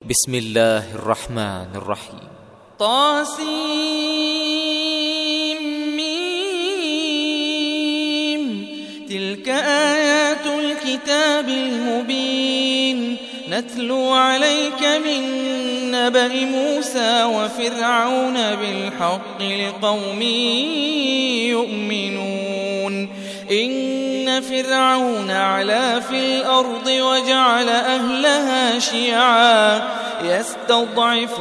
بسم الله الرحمن الرحيم. طاسيم. تلك آيات الكتاب المبين نتلو عليك من نبأ موسى وفرعون بالحق لقوم يؤمنون. إن فرعون علا في الأرض وجعل أهلها شيعا يستضعف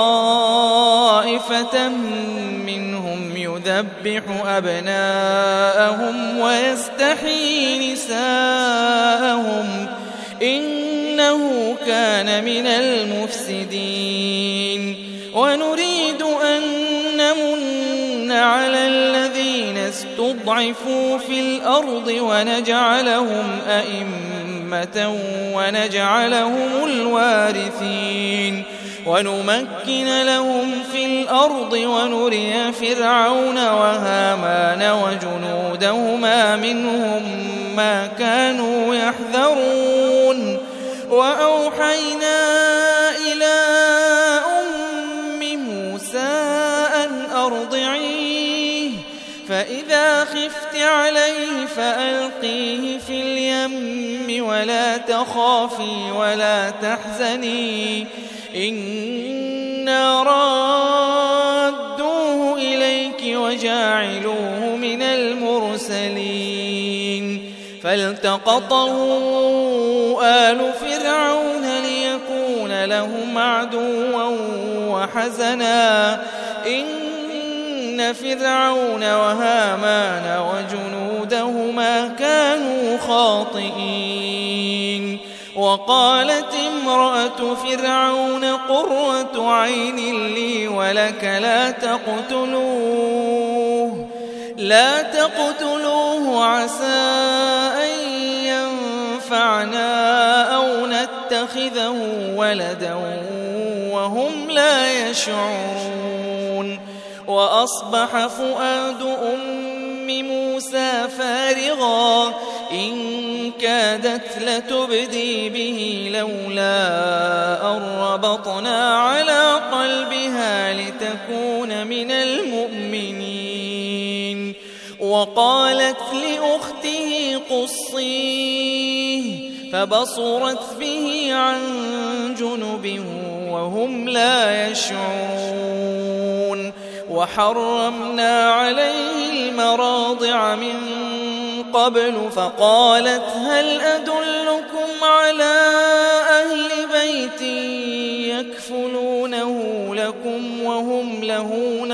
طائفة منهم يذبح أبناءهم ويستحيي نساءهم إنه كان من المفسدين. ونريد أن نمن على الذين استضعفوا في الأرض ونجعلهم أئمة ونجعلهم الوارثين ونمكن لهم في الأرض ونري فرعون وهامان وجنودهما منهم ما كانوا يحذرون. وأوحينا إلى أم موسى أن أرضعيه فإذا خفت عليه فألقيه في اليم ولا تخافي ولا تحزني إنا رادوه إليك وجاعلوه من المرسلين. فالتقطه آل فرعون ليكون لهم عدوا وحزنا إن فرعون وهامان وجنودهما كانوا خاطئين. وقالت امرأة فرعون قرة عين لي ولك لا تقتلوه عسى أن ينفعنا أو نتخذه ولدا وهم لا يشعرون. وأصبح فؤاد أم موسى فارغا إن كادت لتبدي به لولا أن ربطنا على قلبها لتكون من المؤمنين. وقالت لأخته قصيه فبصرت به عن جنب وهم لا يشعرون. وحرمنا عليه المراضع من قبل فقالت هل أدلكم على أهل بيت يكفلونه لكم وهم له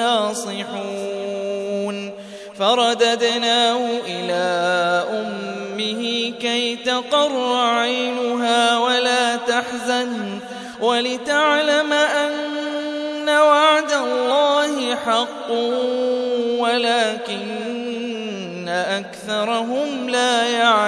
ناصحون. فرددناه إلى أمه كي تقر عينها ولا تحزن ولتعلم أن وعد الله حق ولكن أكثرهم لا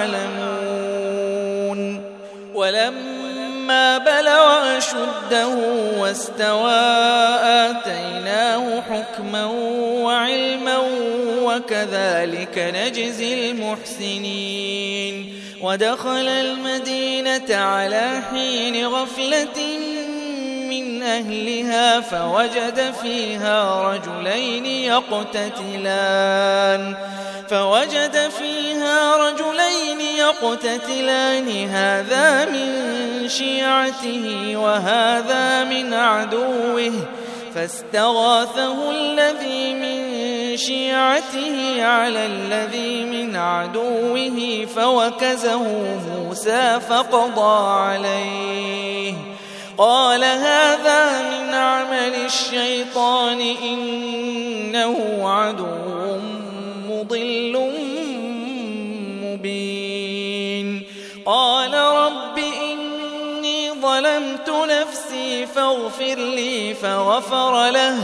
يعلمون. ولما بلغ أشده واستوى آتيناه حكما وعلما وكذلك نجزي المحسنين. ودخل المدينة على حين غفلة من أهلها فوجد فيها رجلين يقتتلان هذا من شيعته وهذا من عدوه فاستغاثه الذي من شيعته على الذي من عدوه فوكزه موسى فقضى عليه. قال هذا من عمل الشيطان إنه عدو مضل مبين. قال رب إني ظلمت نفسي فاغفر لي فغفر له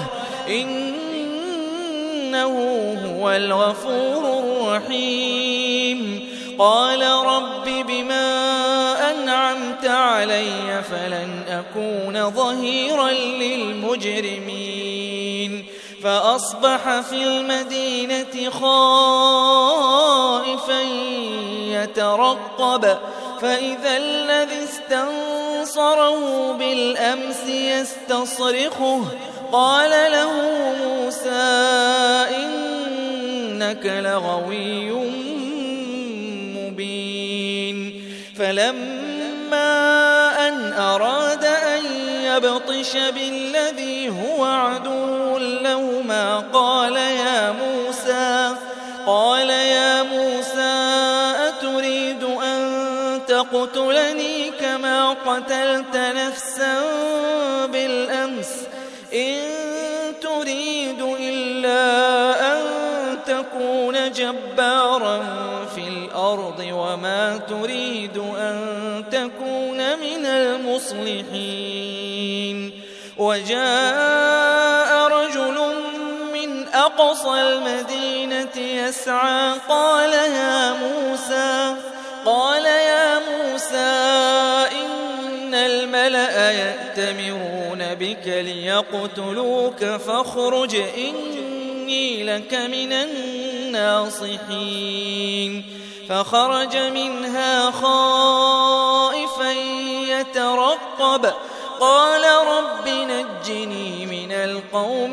إنه هو الغفور الرحيم. قال رب بما أنعمت علي فلن أكون ظهيرا للمجرمين. فأصبح في المدينة خائفا يترقب فإذا الذي استنصره بالأمس يستصرخه قال له موسى إنك لغوي مبين فلما أن أراد أن يبطش بالذي هو عدو لهما قال يا موسى أتريد أن تقتلني كما قتلت نفسا بالأمس إن تريد إلا أن تكون جبارا في الأرض وما تريد أن تكون من المصلحين وجاء رجل من أقصى المدينة يسعى قال يا موسى إن الملأ يأتمرون بك ليقتلوك فاخرج إني لك من الناصحين فخرج منها خائفا يترقب قال رب نجني من القوم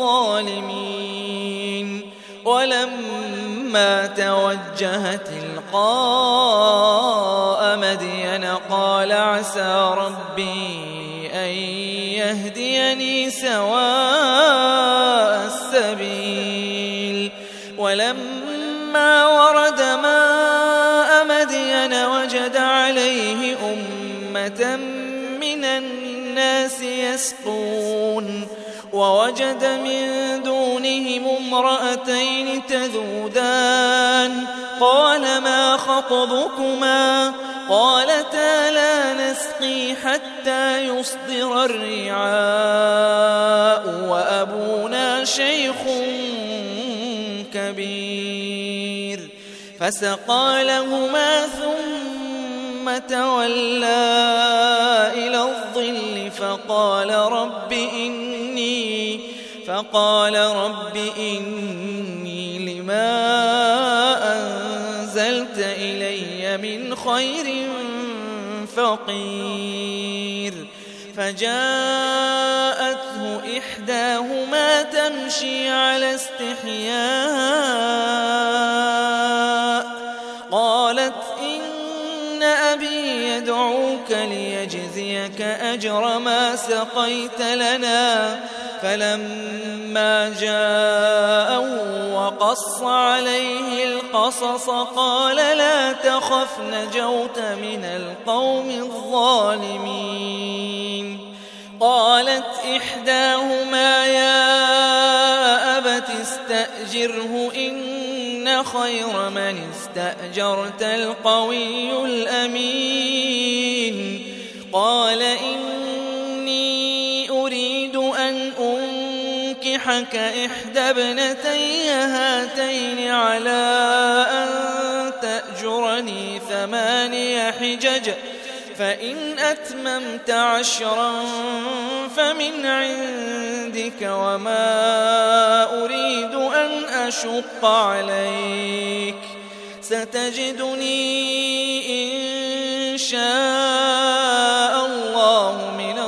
الظالمين ولما توجه تلقاء مدين قال عسى ربي أن يهديني سواء السبيل ولما ورد ماء مدين وجد عليه أمة من الناس يسقون ووجد من دونهم امرأتين تذودان قال ما خطبكما قالتا لا نسقي حتى يصدر الرعاء وأبونا شيخ كبير فسقى لهما ثم تولى إلى الظل فقال رب إني لما أنزلت إلي من خير فقير فجاءته إحداهما تمشي على استحياء قالت إن أبي يدعوك ليجزيك أجر ما سقيت لنا فلما جاءه وقص عليه القصص قال لا تخف نجوت من القوم الظالمين قالت إحداهما يا أبت استأجره إن خير من استأجرت القوي الأمين قال إني أريد أن أنكحك إحدى ابنتي هاتين على أن تأجرني 8 حجج فإن أتممت 10 فمن عندك وما أريد أن أشق عليك ستجدني إن شاء الله من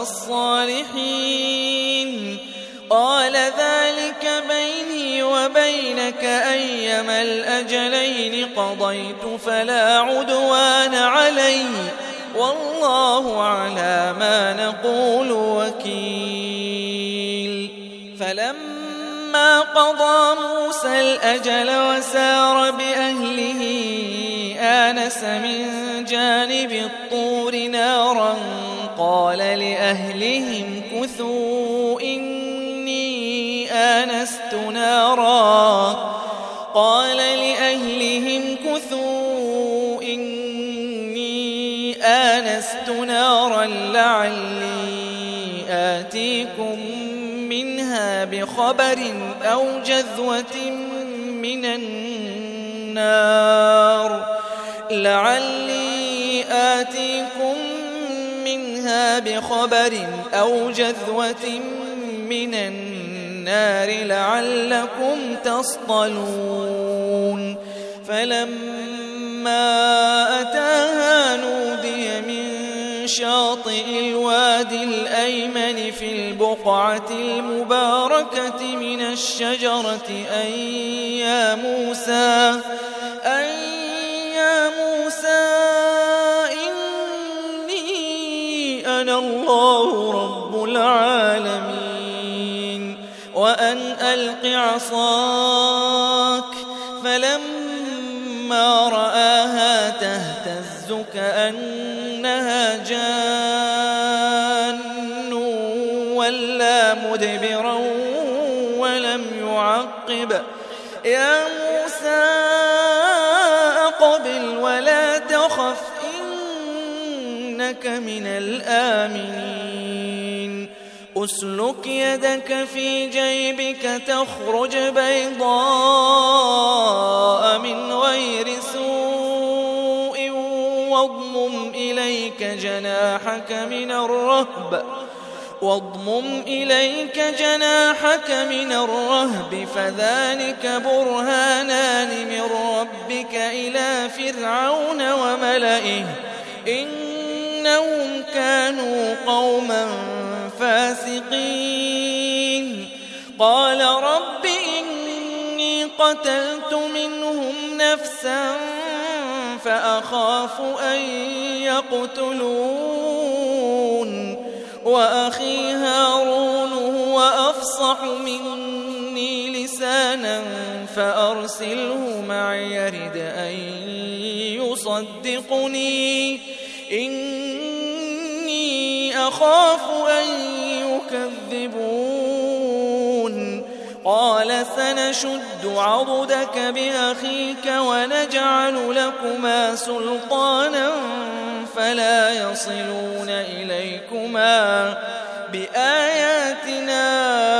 الصالحين قال ذلك بيني وبينك أيما الأجلين قضيت فلا عدوان علي والله على ما نقول وكيل فلما قضى موسى الأجل وسار بأهله آنس من جانب الطور نارا قال لأهلهم كثوا إني آنست نارا لعلي آتيكم منها بخبر أو جذوة من النار لعلكم تصطلون فلما أتاها نودي شاطئ الوادي الأيمن في البقعة المباركة من الشجرة أن يا موسى إني أنا الله رب العالمين وأن ألق عصاك فلما رآها تهتز كأنها جان ولا مدبرا ولم يعقب يا موسى أقبل ولا تخف إنك من الآمنين أسلك يدك في جيبك تخرج بيضاء من غير سوء واضمم إليك جناحك من الرهب فذلك برهانان من ربك إلى فرعون وملئه إنهم كانوا قوما فاسقين قال رب إني قتلت منهم نفسا فأخاف أن يقتلون وأخي هارون هو أفصح مني لسانا فأرسله معي يرد أن يصدقني إني أخاف أن يكذبون قال سنشد عضدك بأخيك ونجعل لكما سلطانا فلا يصلون إليكما بآياتنا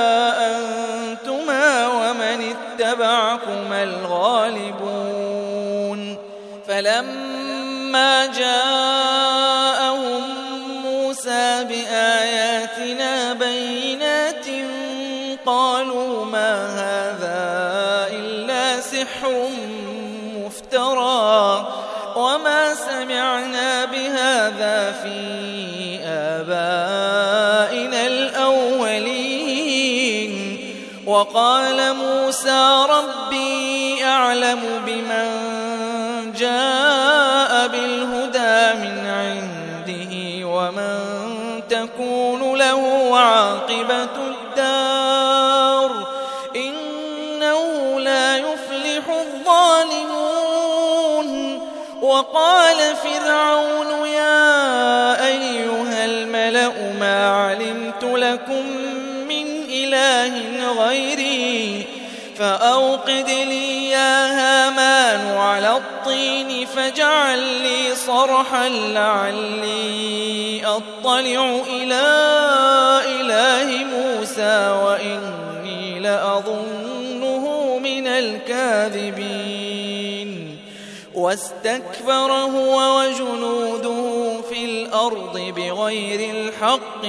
أنتما ومن اتبعكما الغالبون فلما جاءهم موسى بآياتنا بينات قالوا ما هذا إلا سحر مفترى وما سمعنا بهذا في آبائنا الأولين وقال موسى ربي أعلم بمن جاء بالهدى من عنده ومن تكون له عاقبة الدار إنه لا يفلح الظالمون وقال فرعون يا أيها الملأ ما علمت لكم من إله غيري فأوقد لي يا هامان على الطين فاجعل لي صرحا لعلي أطلع إلى إله موسى وإني لأظنه من الكاذبين واستكبر هو وجنوده في الأرض بغير الحق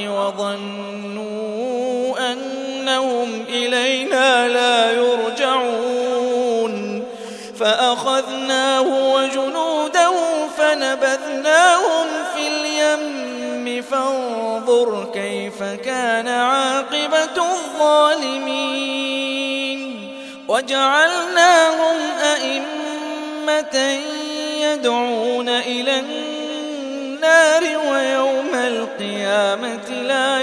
وظنوا أنهم إلينا لا يرجعون فأخذناه وجنوده فنبذناهم في اليم فانظر كيف كان عاقبة الظالمين وجعلناهم أئمة يدعون إلى النار ويوم القيامة لا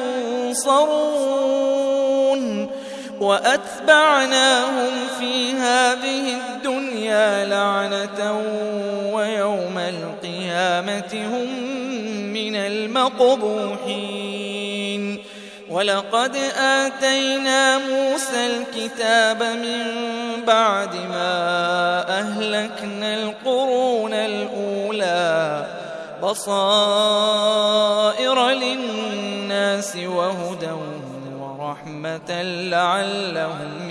ينصرون وأتبعناهم في هذه الدنيا لعنة ويوم القيامة هم من المقبوحين ولقد آتينا موسى الكتاب من بعد ما أهلكنا القرون الأولى بصائر للناس وهدى ورحمة لعلهم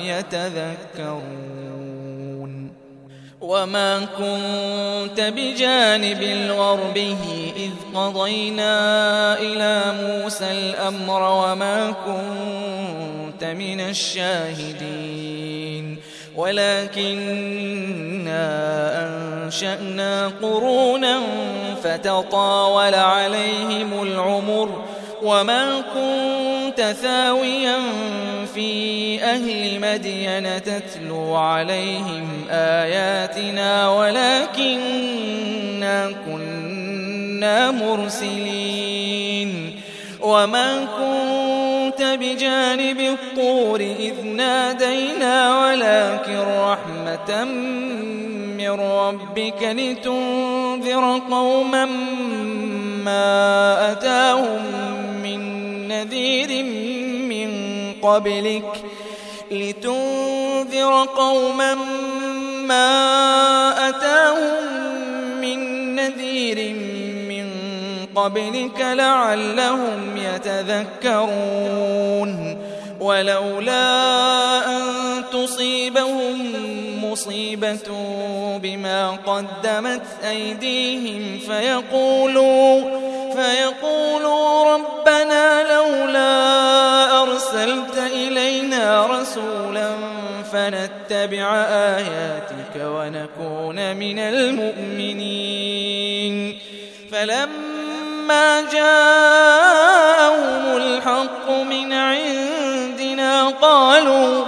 يتذكرون وما كنت بجانب الغربي إذ قضينا إلى موسى الأمر وما كنت من الشاهدين ولكننا أنشأنا قرونا فتطاول عليهم العمر وما كنت ثاويا في أهل مدين تتلو عليهم آياتنا ولكننا كنا مرسلين وما كنت بجانب الطور إذ نادينا ولكن رحمة من ربك لتنذر قوما ما أتاهم من نذير من قبلك لعلهم يتذكرون ولولا أن تصيبهم مصيبة بما قدمت أيديهم فيقولوا ربنا لولا أرسلت إلينا رسولا فنتبع آياتك ونكون من المؤمنين فلما جاءهم الحق من عندنا قالوا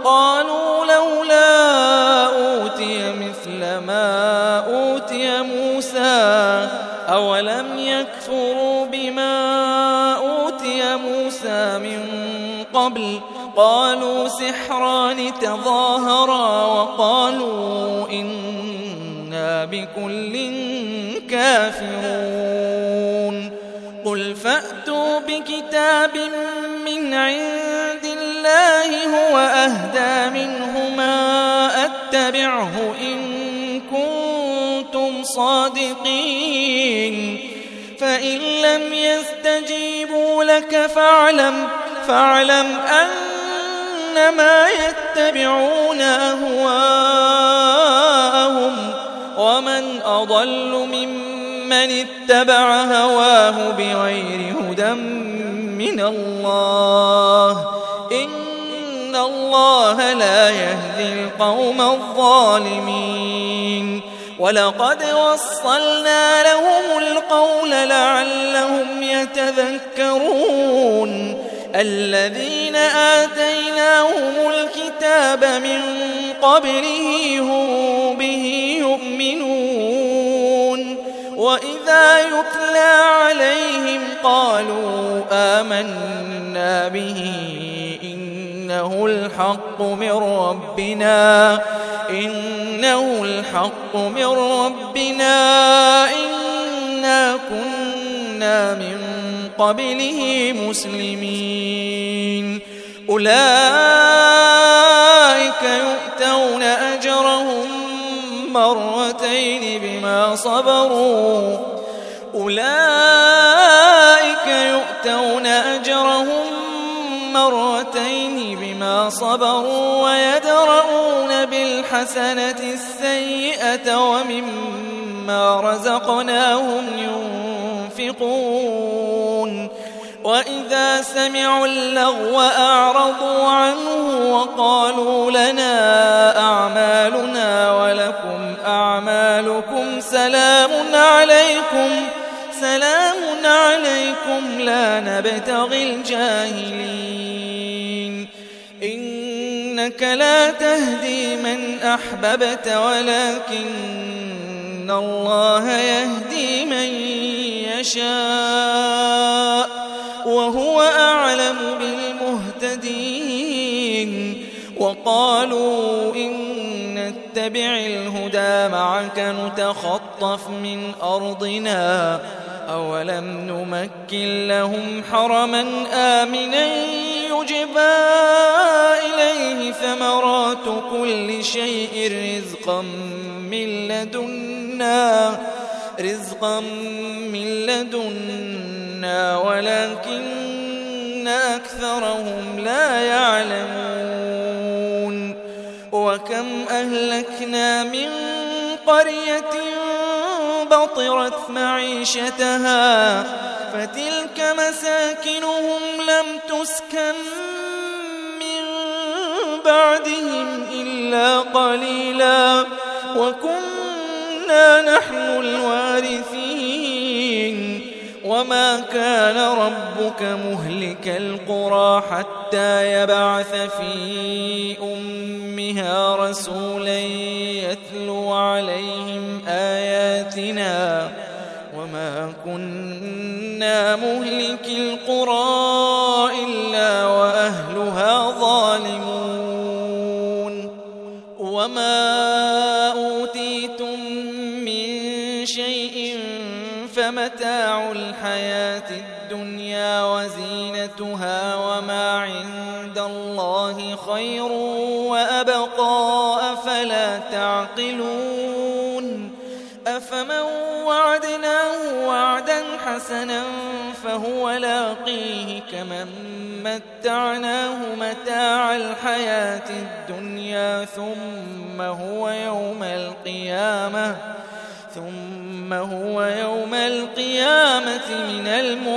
لولا أوتي مثل ما أوتي موسى أولم يكفروا بما أوتي موسى من قبل قالوا سحران تظاهرا وقالوا إنا بكل كافرون قل فأتوا بكتاب من عند الله هو أهدى منهما أتبعه إن كنتم صادقين فإن لم يستجيبوا لك فاعلم أنما يتبعون أهواءهم ومن أضل ممن اتبع هواه بغير هدى من الله إن الله لا يهدي القوم الظالمين ولقد وصلنا لهم القول لعلهم يتذكرون الذين آتيناهم الكتاب من قبله هم به يؤمنون وإذا يتلى عليهم قالوا آمنا به إنه الحق من ربنا إنا كنا من قبله مسلمين أولئك يؤتون أجرهم مرتين بما صبروا ويدرؤون بالحسنة السيئة ومما رزقناهم ينفقون وإذا سمعوا اللغو أعرضوا عنه وقالوا لنا أعمالنا ولكم أعمالكم سلام عليكم لا نبتغي الجاهلين إنك لا تهدي من أحببت ولكن الله يهدي من يشاء وهو أعلم بالمهتدين وقالوا إن نتبع الهدى معك نتخطف من أرضنا أولم نمكن لهم حرما آمنا يجبى إليه ثمرات كل شيء رزقا من لدنا ولكن أكثرهم لا يعلمون وكم أهلكنا من قرية بطرت معيشتها فتلك مساكنهم لم تسكن من بعدهم إلا قليلا وكنا نحن الوارثين وما كان ربك مهلك القرى حتى يبعث في أمها رسولا يتلو عليهم آياتنا وما كنا مهلك القرى إلا وأهلها ظالمون وما أوتيتم من شيء فمتاع الحياة الدنيا وزينتها وما عند الله خير وأبقى أفلا تعقلون أفمن وعدناه وعدا حسنا فهو لاقيه كمن متعناه متاع الحياة الدنيا ثم هو يوم القيامة من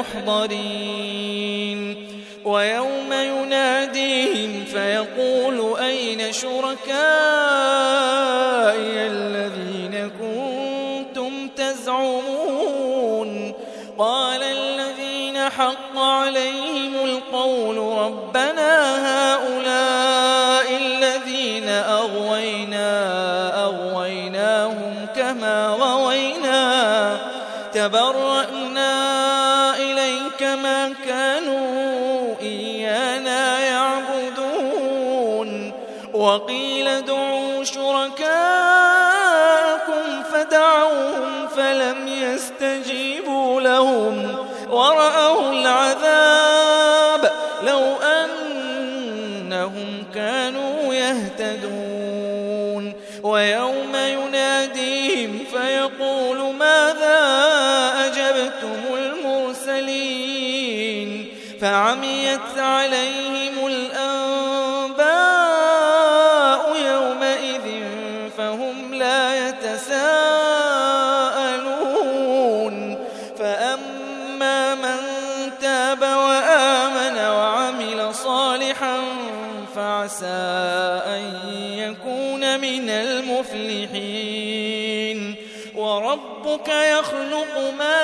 المحضرين ويوم يناديهم فيقول أين شركائي الذين كنتم تزعمون قال الذين حق عليهم القول ربنا هؤلاء الذين أغويناهم كما غوينا تبرأنا إليك ما كانوا إيانا يعبدون وقيل ادعوا شركاءكم فدعوهم فلم يستجيبوا لهم ورأوا العذاب لو أنهم كانوا يهتدون ويوم يناديهم فيقول ماذا أجبتم المرسلين فعميت عليهم الأنباء يومئذ فهم لا يتساءلون فأما من تاب وآمن وعمل صالحا فعسى أن يكون من المفلحين وربك يخلق ما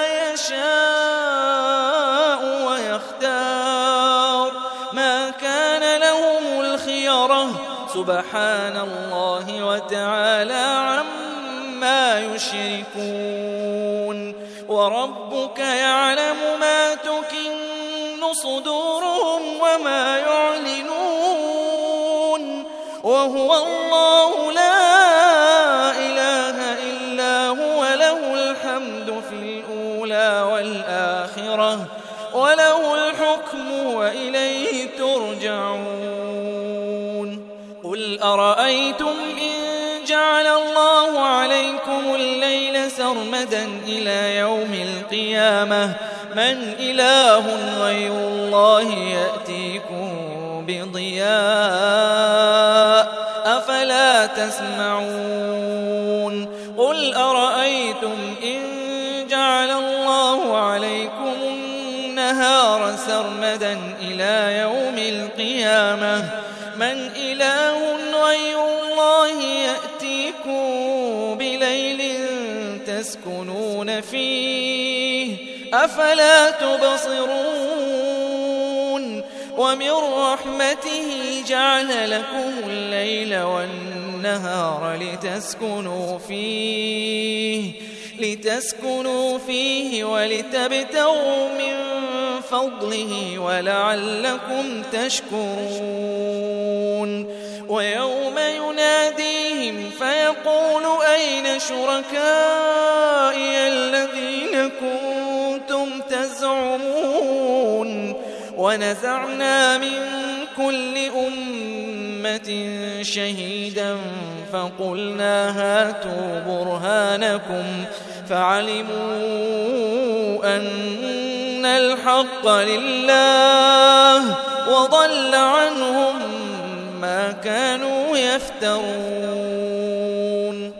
يشاء ويختار ما كان لهم الخيرة سبحان الله وتعالى عما يشركون وربك يعلم ما تكن صدورهم وما يعلنون وهو الله لا إله إلا هو له الحمد في الأولى والآخرة وله الحكم وإليه ترجعون قل أرأيتم إن جعل الله عليكم الليل سرمدا إلى يوم القيامة من إله غير الله يأتيكم بضياء أفلا تسمعون قل أرأيتم إن جعل الله عليكم النهار سرمدا إلى يوم القيامة من إله غير الله يأتيكم بليل تسكنون فيه أفلا تبصرون ومن رحمته جعل لكم الليل والنهار لتسكنوا فيه ولتبتغوا من فضله ولعلكم تشكرون ويوم يناديهم فيقول أين شركائي الذين كنتم تزعمون ونزعنا من كل أمة شهيدا فقلنا هاتوا برهانكم فعلموا أن الحق لله وضل عنهم ما كانوا يفترون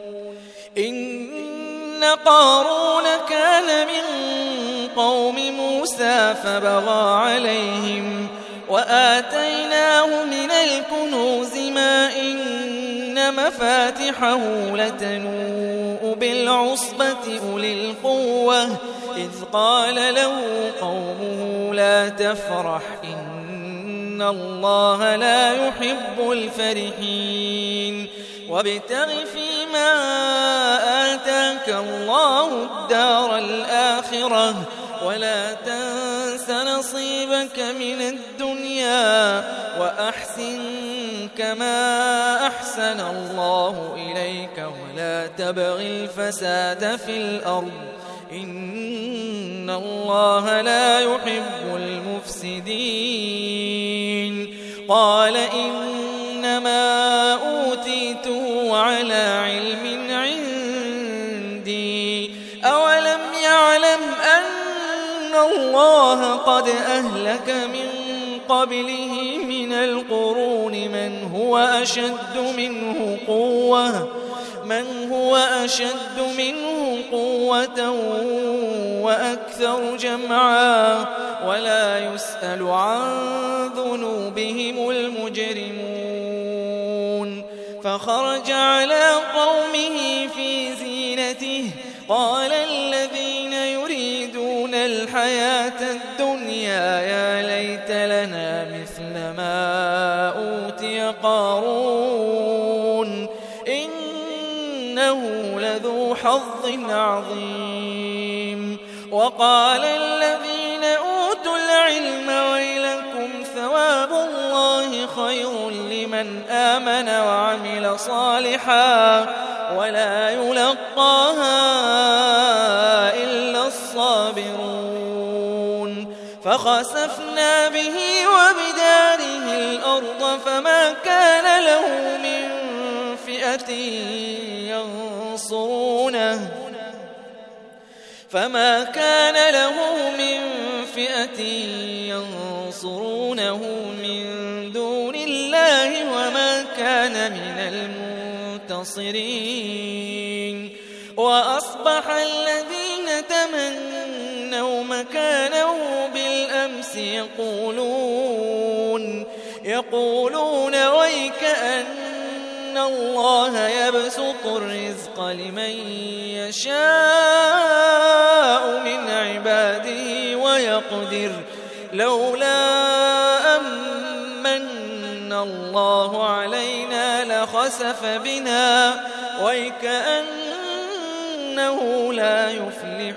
إن قارون كان من قوم موسى فبغى عليهم وآتيناه آتاه من الكنوز ما إن مفاتحه لتنوء بالعصبة أولي القوة إذ قال له قومه لا تفرح إن الله لا يحب الفرحين وابتغ فيما آتاك الله الدار الآخرة ولا تنس نصيبك من الدنيا وأحسن كما أحسن الله إليك ولا تبغ الفساد في الأرض إن الله لا يحب المفسدين قال إنما أوتيته على علم عندي أولم يعلم أن الله قد أهلك من قبله من القرون من هو أشد منه قوة وأكثر جمعا ولا يسأل عن ذنوبهم المجرمون فخرج على قومه في زينته قال الذين يريدون الحياة الدنيا يا ليت لنا مثل ما أوتي قارون إنه لذو حظ عظيم وقال الذين أوتوا العلم ويلكم ثواب الله خير لمن آمن وعمل صالحا ولا يلقاها إلا الصابرون فخسفنا به وبداره الأرض فما كان له من فئة ينصرونه من دون الله وما كان من المنتصرين وأصبح الذين تمنوا مكانه بالأمس يقولون ويكأن الله يبسط الرزق لمن يشاء من عباده ويقدر لولا أمن الله علينا لخسف بنا ويكأنه لا يفلح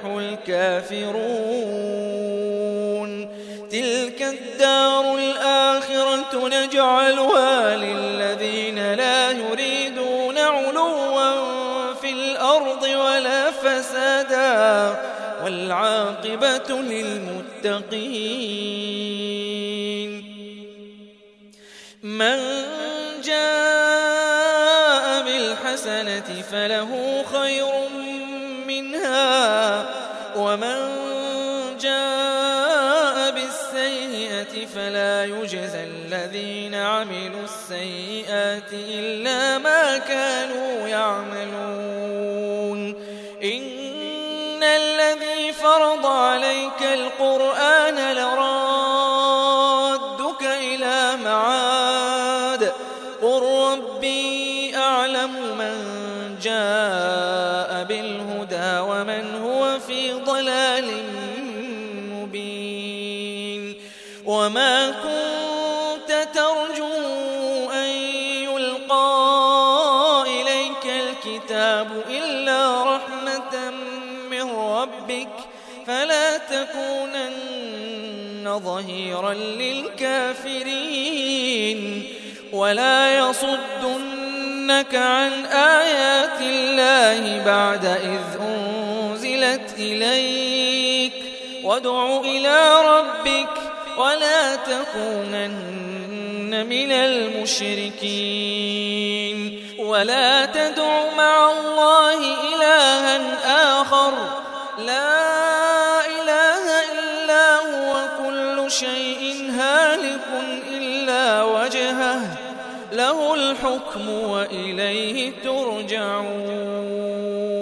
الكافرون تلك الدار الآخرة نجعلها للذين لا يريدون علوا في الأرض ولا فسادا والعاقبة للمتقين من جاء بالحسنة فله خير منها ومن جاء بالسيئة فلا يجزى الذين عملوا السيئات إلا ما كانوا يعملون إن الذي فرض عليك القرآن لرادك إلى معاد قل ربي أعلم من جاء بالهدى ومن هو في ضلال مبين وما كنت ترجو أن يلقى إليك الكتاب إلا رحمة من ربك فلا تكونن ظهيرا للكافرين ولا يصدنك عن آيات الله بعد إذ أنزلت إليك وادع إلى ربك ولا تكونن من المشركين ولا تدع مع الله إلها آخر لا إله إلا هو كل شيء هالك إلا وجهه له الحكم وإليه ترجعون